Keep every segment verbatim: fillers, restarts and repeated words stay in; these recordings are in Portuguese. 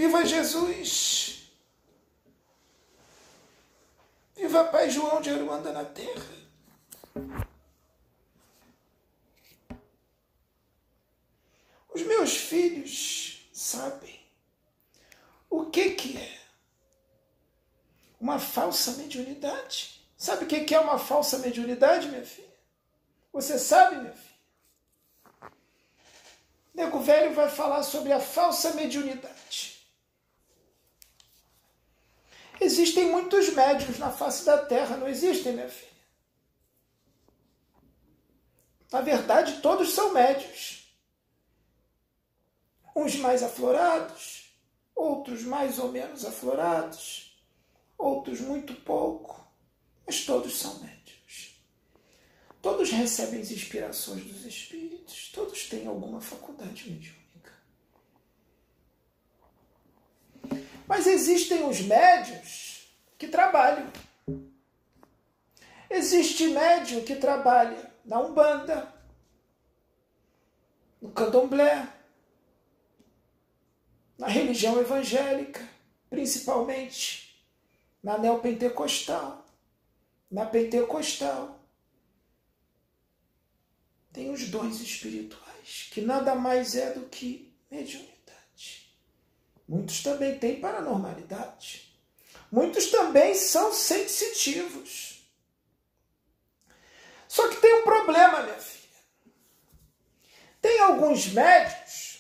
Viva Jesus! Viva Pai João de Aruanda na terra! Os meus filhos sabem o que, que é uma falsa mediunidade. Sabe o que, que é uma falsa mediunidade, minha filha? Você sabe, minha filha? Nego Velho vai falar sobre a falsa mediunidade. Existem muitos médiuns na face da terra, não existem, minha filha? Na verdade, todos são médiuns. Uns mais aflorados, outros mais ou menos aflorados, outros muito pouco, mas todos são médiuns. Todos recebem as inspirações dos espíritos, todos têm alguma faculdade mediúnica. Mas existem os médiuns que trabalham. Existe médium que trabalha na Umbanda, no Candomblé, na religião evangélica, principalmente na neopentecostal, na pentecostal. Tem os dons espirituais, que nada mais é do que mediunidade. Muitos também têm paranormalidade. Muitos também são sensitivos. Só que tem um problema, minha filha. Tem alguns médiuns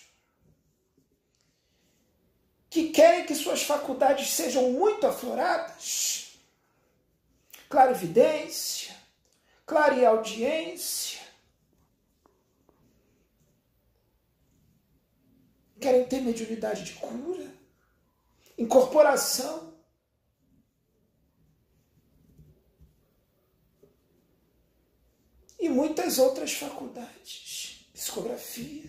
que querem que suas faculdades sejam muito afloradas. Clarividência, clareaudiência. Querem ter mediunidade de cura, incorporação. E muitas outras faculdades, psicografia.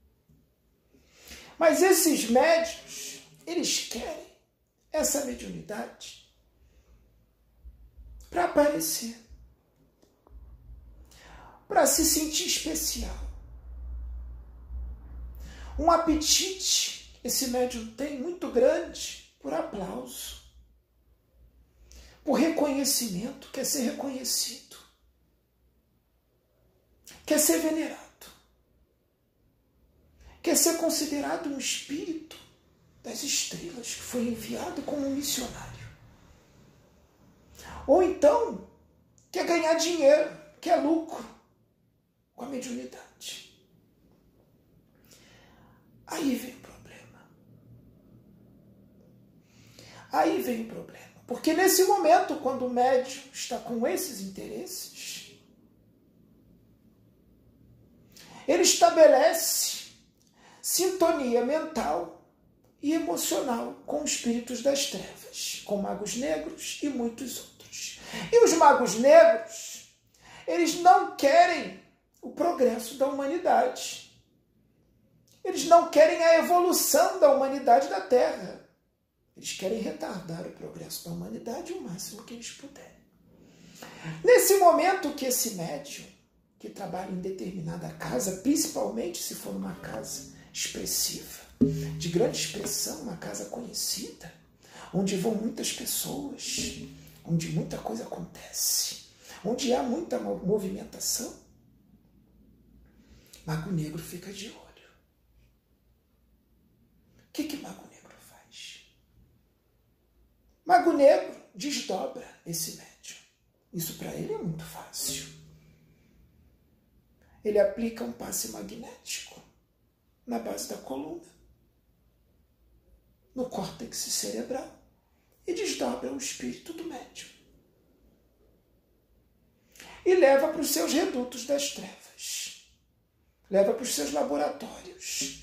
Mas esses médiuns, eles querem essa mediunidade para aparecer, para se sentir especial. Um apetite esse médium tem muito grande por aplauso, por reconhecimento, quer ser reconhecido, quer ser venerado, quer ser considerado um espírito das estrelas, que foi enviado como um missionário. Ou então, quer ganhar dinheiro, quer lucro com a mediunidade. Aí vem o problema. Aí vem o problema. Porque nesse momento, quando o médium está com esses interesses, ele estabelece sintonia mental e emocional com espíritos das trevas, com magos negros e muitos outros. E os magos negros, eles não querem o progresso da humanidade. Eles não querem a evolução da humanidade da Terra. Eles querem retardar o progresso da humanidade o máximo que eles puderem. Nesse momento que esse médium, que trabalha em determinada casa, principalmente se for uma casa expressiva, de grande expressão, uma casa conhecida, onde vão muitas pessoas, onde muita coisa acontece, onde há muita movimentação, Mago Negro fica de olho. O que que Mago Negro faz? Mago Negro desdobra esse médium. Isso para ele é muito fácil. Ele aplica um passe magnético na base da coluna, no córtex cerebral, e desdobra o espírito do médium. E leva para os seus redutos das trevas. Leva para os seus laboratórios.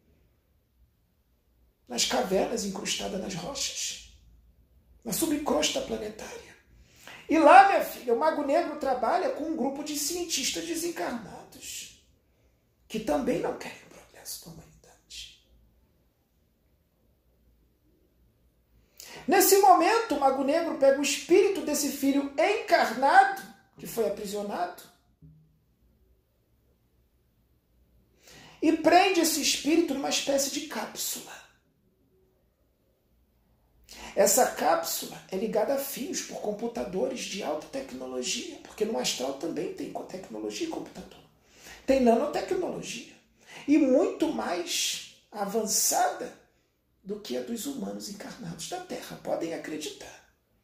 Nas cavernas incrustadas nas rochas, na subcrosta planetária. E lá, minha filha, o Mago Negro trabalha com um grupo de cientistas desencarnados, que também não querem o progresso da humanidade. Nesse momento, o Mago Negro pega o espírito desse filho encarnado, que foi aprisionado, e prende esse espírito numa espécie de cápsula. Essa cápsula é ligada a fios por computadores de alta tecnologia, porque no astral também tem tecnologia e computador. Tem nanotecnologia. E muito mais avançada do que a dos humanos encarnados da Terra. Podem acreditar.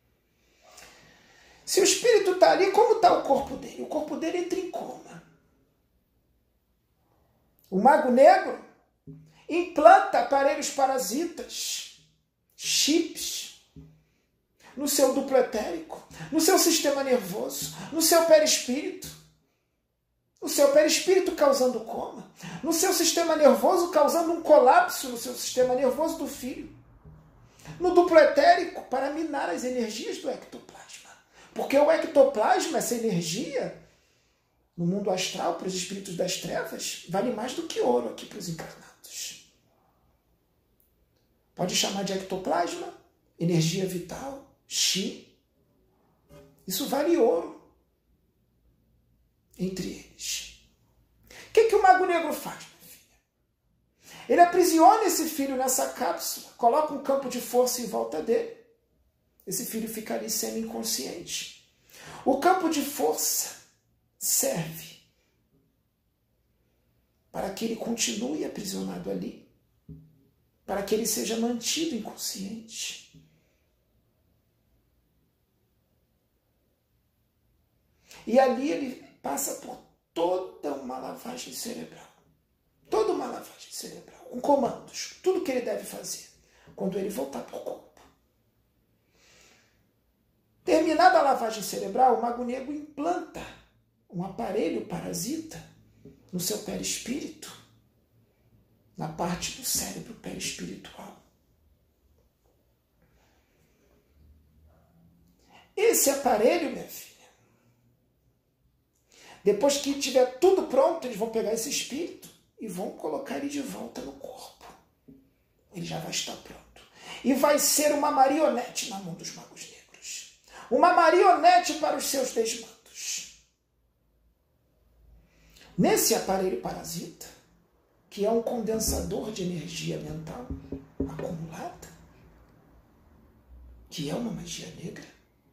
Se o espírito está ali, como está o corpo dele? O corpo dele entra em coma. O mago negro implanta aparelhos parasitas, chips, no seu duplo etérico, no seu sistema nervoso, no seu perispírito. O seu perispírito causando coma, no seu sistema nervoso causando um colapso no seu sistema nervoso do filho. No duplo etérico, para minar as energias do ectoplasma. Porque o ectoplasma, essa energia, no mundo astral, para os espíritos das trevas, vale mais do que ouro aqui para os encarnados. Pode chamar de ectoplasma, energia vital, chi. Isso vale ouro entre eles. O que, que o Mago Negro faz, minha filha? Ele aprisiona esse filho nessa cápsula, coloca um campo de força em volta dele. Esse filho fica ali semi-inconsciente. O campo de força serve para que ele continue aprisionado ali, para que ele seja mantido inconsciente. E ali ele passa por toda uma lavagem cerebral. Toda uma lavagem cerebral, com comandos, tudo que ele deve fazer quando ele voltar para o corpo. Terminada a lavagem cerebral, o Mago Negro implanta um aparelho parasita no seu perispírito, na parte do cérebro perispiritual. Esse aparelho, minha filha, depois que tiver tudo pronto, eles vão pegar esse espírito e vão colocar ele de volta no corpo. Ele já vai estar pronto. E vai ser uma marionete na mão dos magos negros. Uma marionete para os seus desmandos. Nesse aparelho parasita, que é um condensador de energia mental acumulada, que é uma magia negra,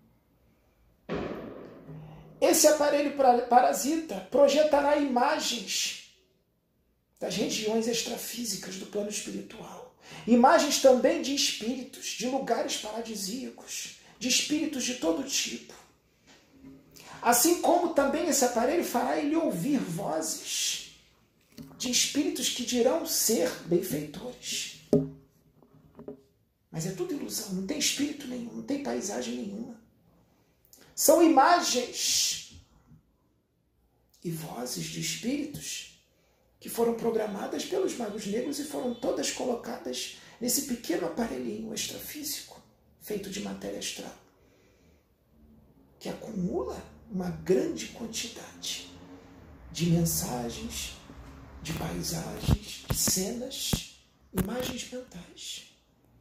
esse aparelho parasita projetará imagens das regiões extrafísicas do plano espiritual. Imagens também de espíritos, de lugares paradisíacos, de espíritos de todo tipo. Assim como também esse aparelho fará ele ouvir vozes de espíritos que dirão ser benfeitores. Mas é tudo ilusão, não tem espírito nenhum, não tem paisagem nenhuma. São imagens e vozes de espíritos que foram programadas pelos magos negros e foram todas colocadas nesse pequeno aparelhinho extrafísico, feito de matéria astral, que acumula uma grande quantidade de mensagens, de paisagens, de cenas, imagens mentais.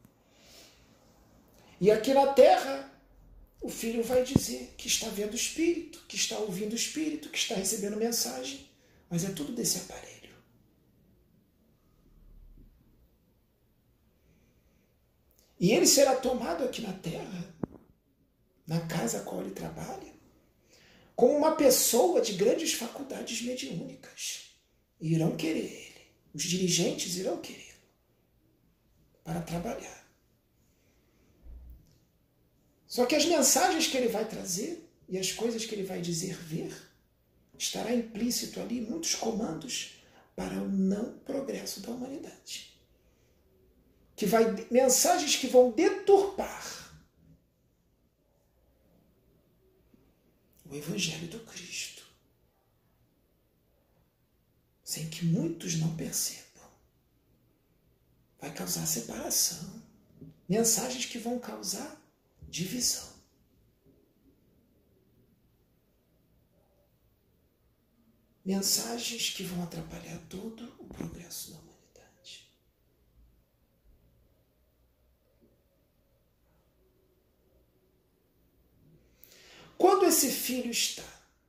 E aqui na Terra, o filho vai dizer que está vendo o espírito, que está ouvindo o espírito, que está recebendo mensagem, mas é tudo desse aparelho. E ele será tomado aqui na Terra, na casa a qual ele trabalha, como uma pessoa de grandes faculdades mediúnicas. E irão querer ele. Os dirigentes irão querer para trabalhar. Só que as mensagens que ele vai trazer e as coisas que ele vai dizer ver, estará implícito ali muitos comandos para o não progresso da humanidade. Que vai, mensagens que vão deturpar o Evangelho do Cristo, sem que muitos não percebam. Vai causar separação. Mensagens que vão causar divisão. Mensagens que vão atrapalhar todo o progresso da humanidade. Quando esse filho está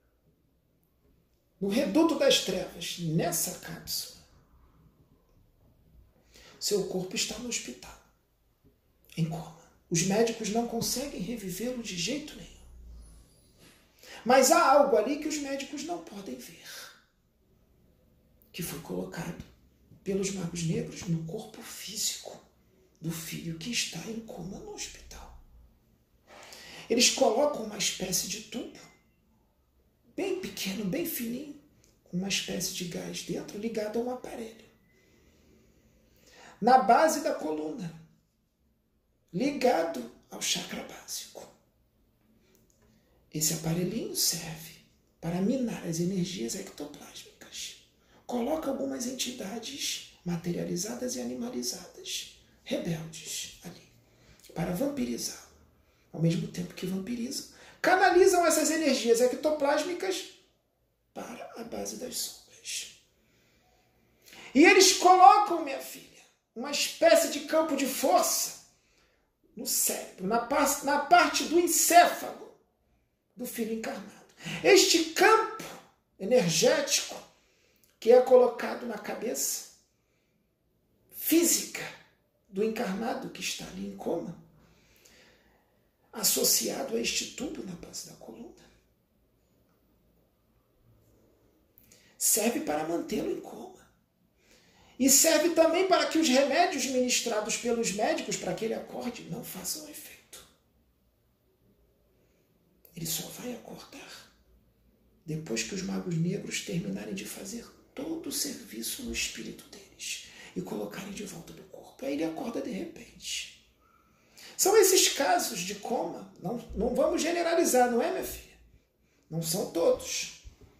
no reduto das trevas, nessa cápsula, seu corpo está no hospital, em coma. Os médicos não conseguem revivê-lo de jeito nenhum. Mas há algo ali que os médicos não podem ver, que foi colocado pelos magos negros no corpo físico do filho que está em coma no hospital. Eles colocam uma espécie de tubo, bem pequeno, bem fininho, com uma espécie de gás dentro, ligado a um aparelho. Na base da coluna, ligado ao chakra básico. Esse aparelhinho serve para minar as energias ectoplásmicas. Coloca algumas entidades materializadas e animalizadas, rebeldes ali, para vampirizá-lo. Ao mesmo tempo que vampirizam, canalizam essas energias ectoplásmicas para a base das sombras. E eles colocam, minha filha, uma espécie de campo de força no cérebro, na, par na parte do encéfalo do filho encarnado. Este campo energético que é colocado na cabeça física do encarnado que está ali em coma, associado a este tubo na base da coluna, serve para mantê-lo em coma. E serve também para que os remédios ministrados pelos médicos para que ele acorde não façam efeito. Ele só vai acordar depois que os magos negros terminarem de fazer todo o serviço no espírito deles e colocarem de volta do corpo. Aí ele acorda de repente. São esses casos de coma, não, não vamos generalizar, não é, minha filha? Não são todos.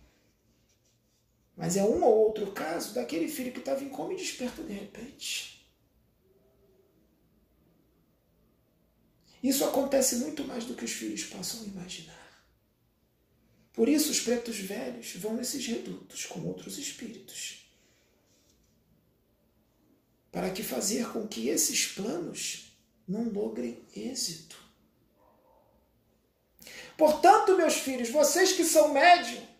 Mas é um ou outro caso daquele filho que estava em coma e desperta de repente. Isso acontece muito mais do que os filhos possam imaginar. Por isso os pretos velhos vão nesses redutos com outros espíritos, para que fazer com que esses planos não logrem êxito. Portanto, meus filhos, vocês que são médium,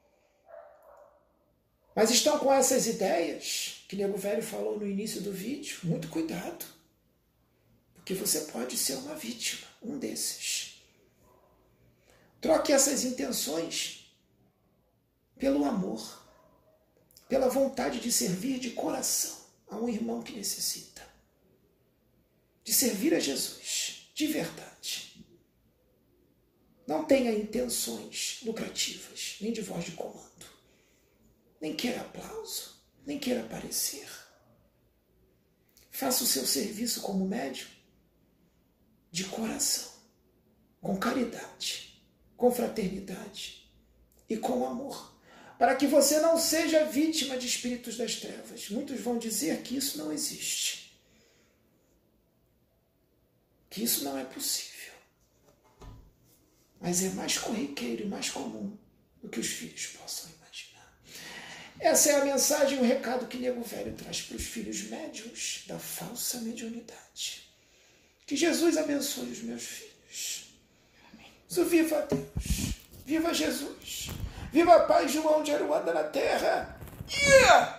mas estão com essas ideias que Nego Velho falou no início do vídeo, muito cuidado, porque você pode ser uma vítima, um desses. Troque essas intenções pelo amor, pela vontade de servir de coração a um irmão que necessita, de servir a Jesus, de verdade. Não tenha intenções lucrativas, nem de voz de comando. Nem queira aplauso, nem queira aparecer. Faça o seu serviço como médium de coração, com caridade, com fraternidade e com amor, para que você não seja vítima de espíritos das trevas. Muitos vão dizer que isso não existe, que isso não é possível, mas é mais corriqueiro e mais comum do que os filhos possam imaginar. Essa é a mensagem, o recado que Nego Velho traz para os filhos médiuns da falsa mediunidade. Que Jesus abençoe os meus filhos. So, viva Deus, viva Jesus, viva a paz João de Aruanda na terra. Yeah!